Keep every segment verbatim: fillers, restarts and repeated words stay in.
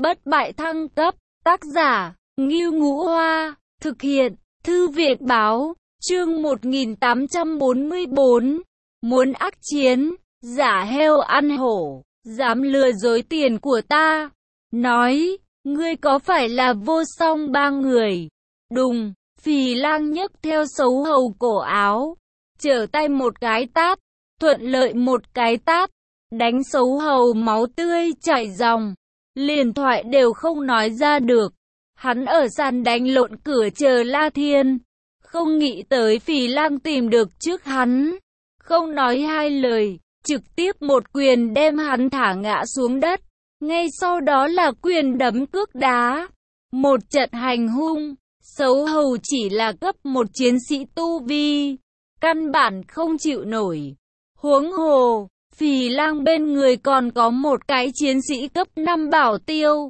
Bất bại thăng cấp, tác giả, Ngưu Ngũ Hoa, thực hiện, Thư viện báo, chương một nghìn tám trăm bốn mươi tư, muốn ác chiến, giả heo ăn hổ, dám lừa dối tiền của ta, nói, ngươi có phải là Vô Song ba người? Đùng, Phì Lang nhấc theo Sấu Hầu cổ áo, trở tay một cái tát, thuận lợi một cái tát, đánh Sấu Hầu máu tươi chảy ròng, liền thoại đều không nói ra được. Hắn ở sàn đánh lộn cửa chờ La Thiên, không nghĩ tới Phì Lang tìm được trước hắn, không nói hai lời, trực tiếp một quyền đem hắn thả ngã xuống đất. Ngay sau đó là quyền đấm cước đá, một trận hành hung. Sấu Hầu chỉ là cấp một chiến sĩ tu vi, căn bản không chịu nổi. Huống hồ, Phì Lang bên người còn có một cái chiến sĩ cấp năm bảo tiêu,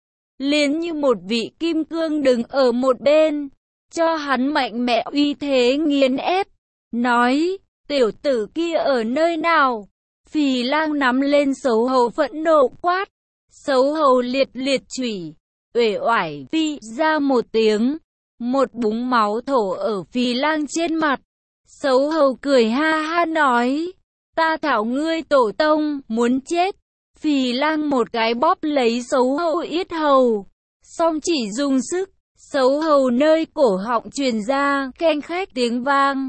liền như một vị kim cương đứng ở một bên, cho hắn mạnh mẽ uy thế nghiền ép. Nói, tiểu tử kia ở nơi nào? Phì Lang nắm lên Sấu Hầu phẫn nộ quát. Sấu Hầu liệt liệt chủy, uể oải phi ra một tiếng, một búng máu thổ ở Phì Lang trên mặt. Sấu Hầu cười ha ha nói, ta thảo ngươi tổ tông, muốn chết. Phì Lang một cái bóp lấy Sấu Hầu yết hầu, song chỉ dùng sức, Sấu Hầu nơi cổ họng truyền ra keng khách tiếng vang.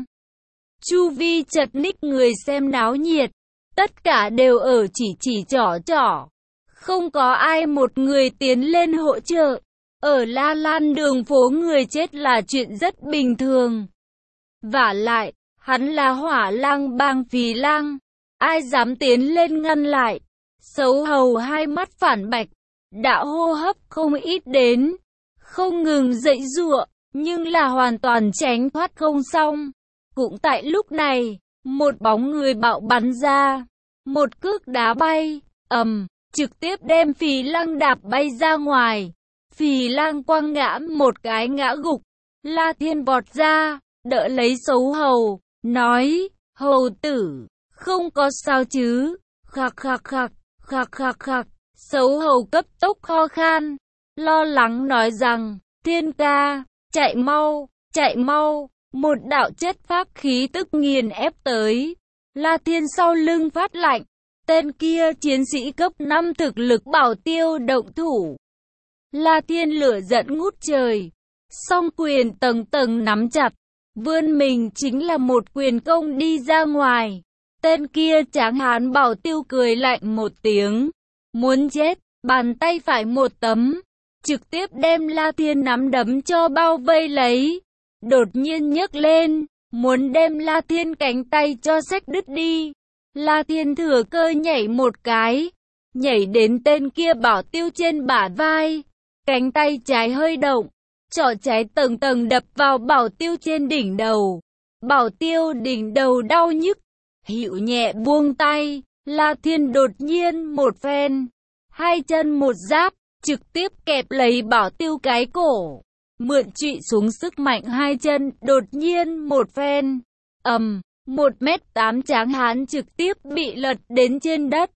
Chu vi chật ních người xem náo nhiệt, tất cả đều ở chỉ chỉ trỏ trỏ, không có ai một người tiến lên hỗ trợ. Ở La Lan đường phố người chết là chuyện rất bình thường. Vả lại, hắn là Hỏa Lang bang Phì Lang, ai dám tiến lên ngăn lại? Sấu Hầu hai mắt phản bạch, đã hô hấp không ít đến, không ngừng dậy giụa, nhưng là hoàn toàn tránh thoát không xong. Cũng tại lúc này, một bóng người bạo bắn ra, một cước đá bay, ầm, trực tiếp đem Phì Lang đạp bay ra ngoài. Phì Lang quăng ngã một cái ngã gục. La Thiên vọt ra, đỡ lấy Sấu Hầu, nói, hầu tử, không có sao chứ? Khạc khạc khạc, khạc khạc khạc. Sấu Hầu cấp tốc ho khan, lo lắng nói rằng, Thiên ca, chạy mau, chạy mau. Một đạo chất pháp khí tức nghiền ép tới. La Thiên sau lưng phát lạnh, tên kia chiến sĩ cấp năm thực lực bảo tiêu động thủ. La Thiên lửa giận ngút trời, song quyền tầng tầng nắm chặt, vươn mình chính là một quyền công đi ra ngoài. Tên kia tráng hán bảo tiêu cười lạnh một tiếng, muốn chết, bàn tay phải một tấm, trực tiếp đem La Thiên nắm đấm cho bao vây lấy. Đột nhiên nhấc lên, muốn đem La Thiên cánh tay cho xách đứt đi. La Thiên thừa cơ nhảy một cái, nhảy đến tên kia bảo tiêu trên bả vai, cánh tay trái hơi động, trỏ trái tầng tầng đập vào bảo tiêu trên đỉnh đầu. Bảo tiêu đỉnh đầu đau nhức, hữu nhẹ buông tay. La Thiên đột nhiên một phen, hai chân một giáp, trực tiếp kẹp lấy bảo tiêu cái cổ, mượn trụy xuống sức mạnh hai chân, đột nhiên một phen, ầm, một mét tám tráng hán trực tiếp bị lật đến trên đất.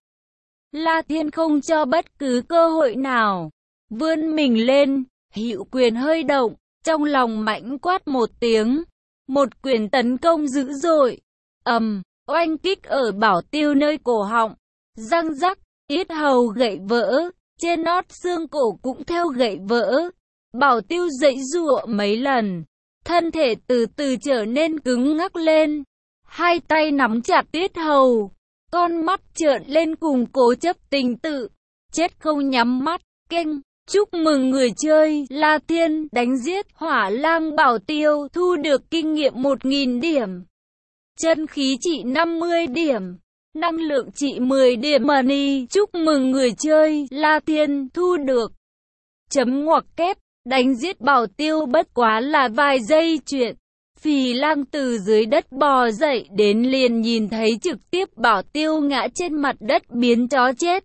La Thiên không cho bất cứ cơ hội nào, vươn mình lên, hữu quyền hơi động, trong lòng mãnh quát một tiếng, một quyền tấn công dữ dội, ầm, oanh kích ở bảo tiêu nơi cổ họng, răng rắc, yết hầu gãy vỡ, trên nót xương cổ cũng theo gãy vỡ. Bảo tiêu giãy giụa mấy lần, thân thể từ từ trở nên cứng ngắc lên, hai tay nắm chặt yết hầu, con mắt trợn lên cùng cố chấp tình tự, chết không nhắm mắt, keng. Chúc mừng người chơi La Thiên đánh giết Hỏa Lang bảo tiêu, thu được kinh nghiệm một nghìn điểm, chân khí trị năm mươi điểm, năng lượng trị mười điểm money. Chúc mừng người chơi La Thiên thu được chấm ngoặc kép, đánh giết bảo tiêu bất quá là vài giây chuyện. Phì Lang từ dưới đất bò dậy đến liền nhìn thấy trực tiếp bảo tiêu ngã trên mặt đất biến chó chết.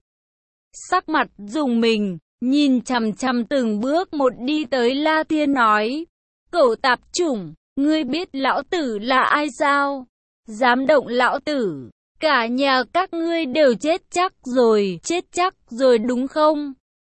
Sắc mặt rùng mình, nhìn chằm chằm từng bước một đi tới La Thiên nói, cẩu tạp chủng, ngươi biết lão tử là ai sao? Dám động lão tử, cả nhà các ngươi đều chết chắc rồi, chết chắc rồi đúng không?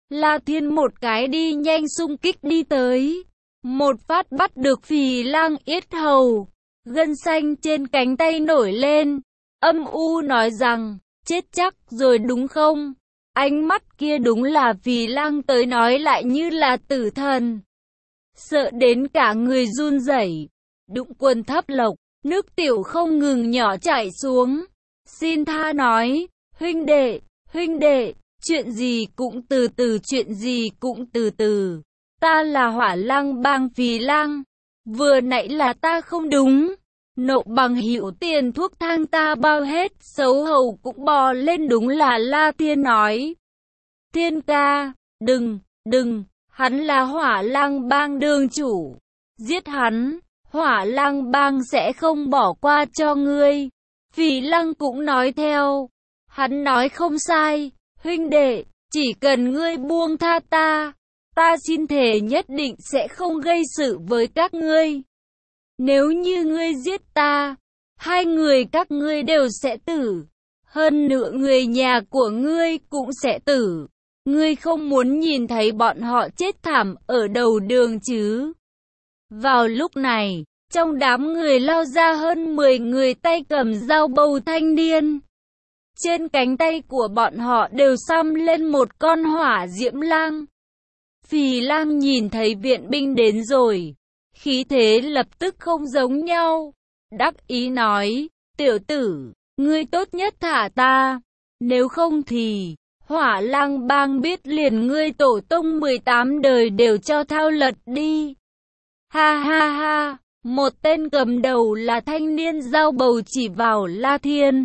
La Thiên một cái đi nhanh xung kích đi tới. Một phát bắt được Phì Lang yết hầu. Gân xanh trên cánh tay nổi lên. Âm u nói rằng, chết chắc rồi đúng không? Ánh mắt kia đúng là Phì Lang tới nói lại như là tử thần. Sợ đến cả người run rẩy. Đụng quần thấp lộc, nước tiểu không ngừng nhỏ chảy xuống. Xin tha nói, huynh đệ, huynh đệ, chuyện gì cũng từ từ, chuyện gì cũng từ từ. Ta là Hỏa Lang bang Phì Lang. Vừa nãy là ta không đúng. Nộ bằng hữu tiền thuốc thang ta bao hết, xấu hầu cũng bò lên, đúng là La Thiên nói. Thiên ca, đừng, đừng, hắn là Hỏa Lang bang đường chủ. Giết hắn, Hỏa Lang bang sẽ không bỏ qua cho ngươi. Phì Lang cũng nói theo. Hắn nói không sai, huynh đệ, chỉ cần ngươi buông tha ta, ta xin thề nhất định sẽ không gây sự với các ngươi. Nếu như ngươi giết ta, hai người các ngươi đều sẽ tử. Hơn nữa người nhà của ngươi cũng sẽ tử. Ngươi không muốn nhìn thấy bọn họ chết thảm ở đầu đường chứ? Vào lúc này, trong đám người lao ra hơn mười người tay cầm dao bầu thanh niên. Trên cánh tay của bọn họ đều xăm lên một con hỏa diễm lang. Phì Lang nhìn thấy viện binh đến rồi, khí thế lập tức không giống nhau. Đắc ý nói, tiểu tử, ngươi tốt nhất thả ta, nếu không thì Hỏa Lang bang biết liền ngươi tổ tông mười tám đời đều cho thao lật đi. Ha ha ha, một tên cầm đầu là thanh niên dao bầu chỉ vào La Thiên.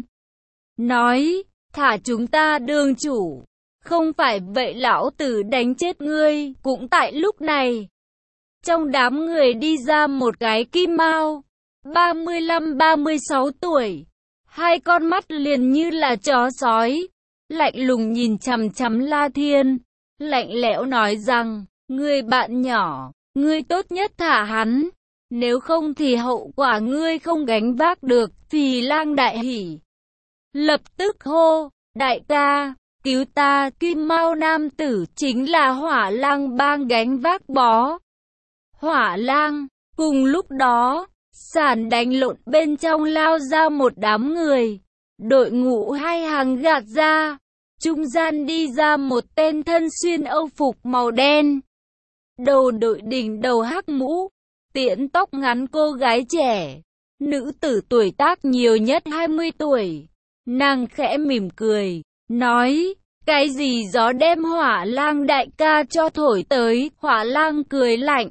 Nói, thả chúng ta đường chủ. Không phải vậy lão tử đánh chết ngươi. Cũng tại lúc này, trong đám người đi ra một cái kim mao, ba mươi lăm ba mươi sáu tuổi. Hai con mắt liền như là chó sói, lạnh lùng nhìn chằm chằm La Thiên, lạnh lẽo nói rằng, ngươi bạn nhỏ, ngươi tốt nhất thả hắn, nếu không thì hậu quả ngươi không gánh vác được. Phì Lang đại hỉ, lập tức hô, đại ca, cứu ta. Kim mao nam tử chính là Hỏa Lang bang gánh vác bó Hỏa Lang. Cùng lúc đó, sàn đánh lộn bên trong lao ra một đám người, đội ngũ hai hàng gạt ra, trung gian đi ra một tên thân xuyên âu phục màu đen, đầu đội đỉnh đầu hắc mũ, tiễn tóc ngắn cô gái trẻ, nữ tử tuổi tác nhiều nhất hai mươi tuổi. Nàng khẽ mỉm cười, nói, cái gì gió đem Hỏa Lang đại ca cho thổi tới. Hỏa Lang cười lạnh,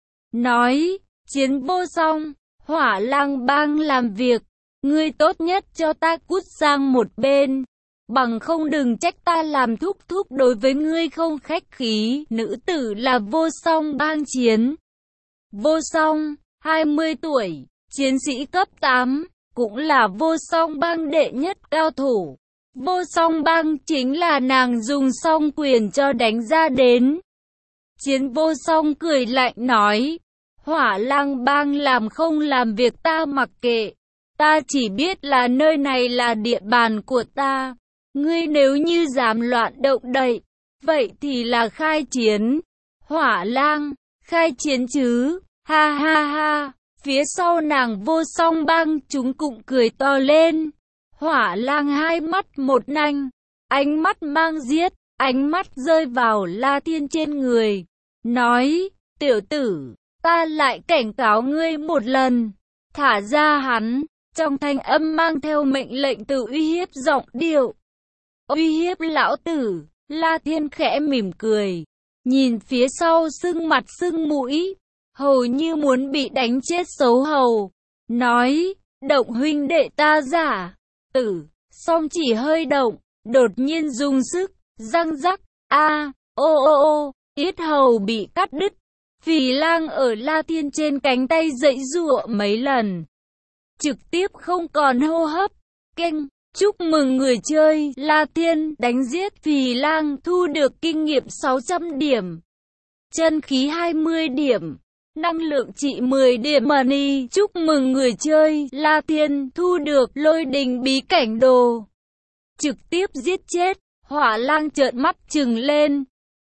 nói, chiến vô song, Hỏa Lang bang làm việc, ngươi tốt nhất cho ta cút sang một bên, bằng không đừng trách ta làm thúc thúc đối với ngươi không khách khí. Nữ tử là Vô Song bang chiến. Vô Song, hai mươi tuổi, chiến sĩ cấp tám, cũng là Vô Song bang đệ nhất cao thủ. Vô Song bang chính là nàng dùng song quyền cho đánh ra đến. Chiến Vô Song cười lạnh nói, Hỏa Lang bang làm không làm việc ta mặc kệ, ta chỉ biết là nơi này là địa bàn của ta. Ngươi nếu như dám loạn động đậy, vậy thì là khai chiến. Hỏa Lang, khai chiến chứ, ha ha ha. Phía sau nàng Vô Song bang chúng cũng cười to lên. Hỏa Lang hai mắt một nanh, ánh mắt mang giết, ánh mắt rơi vào La Thiên trên người, nói, tiểu tử, ta lại cảnh cáo ngươi một lần, thả ra hắn. Trong thanh âm mang theo mệnh lệnh từ uy hiếp giọng điệu. Uy hiếp lão tử. La Thiên khẽ mỉm cười, nhìn phía sau sưng mặt sưng mũi, hầu như muốn bị đánh chết xấu hầu, nói, động huynh đệ ta giả tử. Song chỉ hơi động, đột nhiên dùng sức, răng rắc, a, ô ô ô, yết hầu bị cắt đứt. Phì Lang ở La Thiên trên cánh tay giãy giụa mấy lần, trực tiếp không còn hô hấp. Keng, chúc mừng người chơi. La Thiên đánh giết Phì Lang, thu được kinh nghiệm sáu trăm điểm, chân khí hai mươi điểm, năng lượng trị mười điểm money. Chúc mừng người chơi. La Thiên thu được lôi đình bí cảnh đồ, trực tiếp giết chết. Hỏa Lang trợn mắt trừng lên,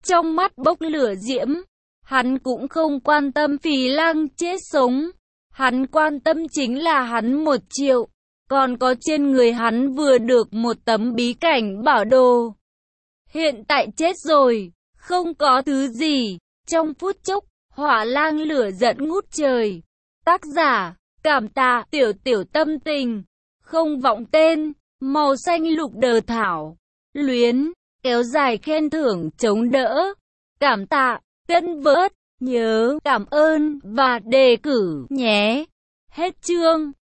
trong mắt bốc lửa diễm. Hắn cũng không quan tâm Phì Lang chết sống. Hắn quan tâm chính là hắn một triệu. Còn có trên người hắn vừa được một tấm bí cảnh bảo đồ. Hiện tại chết rồi, không có thứ gì. Trong phút chốc, Hỏa Lang lửa giận ngút trời. Tác giả, cảm tạ tiểu tiểu tâm tình. Không vọng tên, màu xanh lục đờ thảo. Luyến, kéo dài khen thưởng chống đỡ. Cảm tạ, cân vớt, nhớ, cảm ơn và đề cử nhé. Hết chương.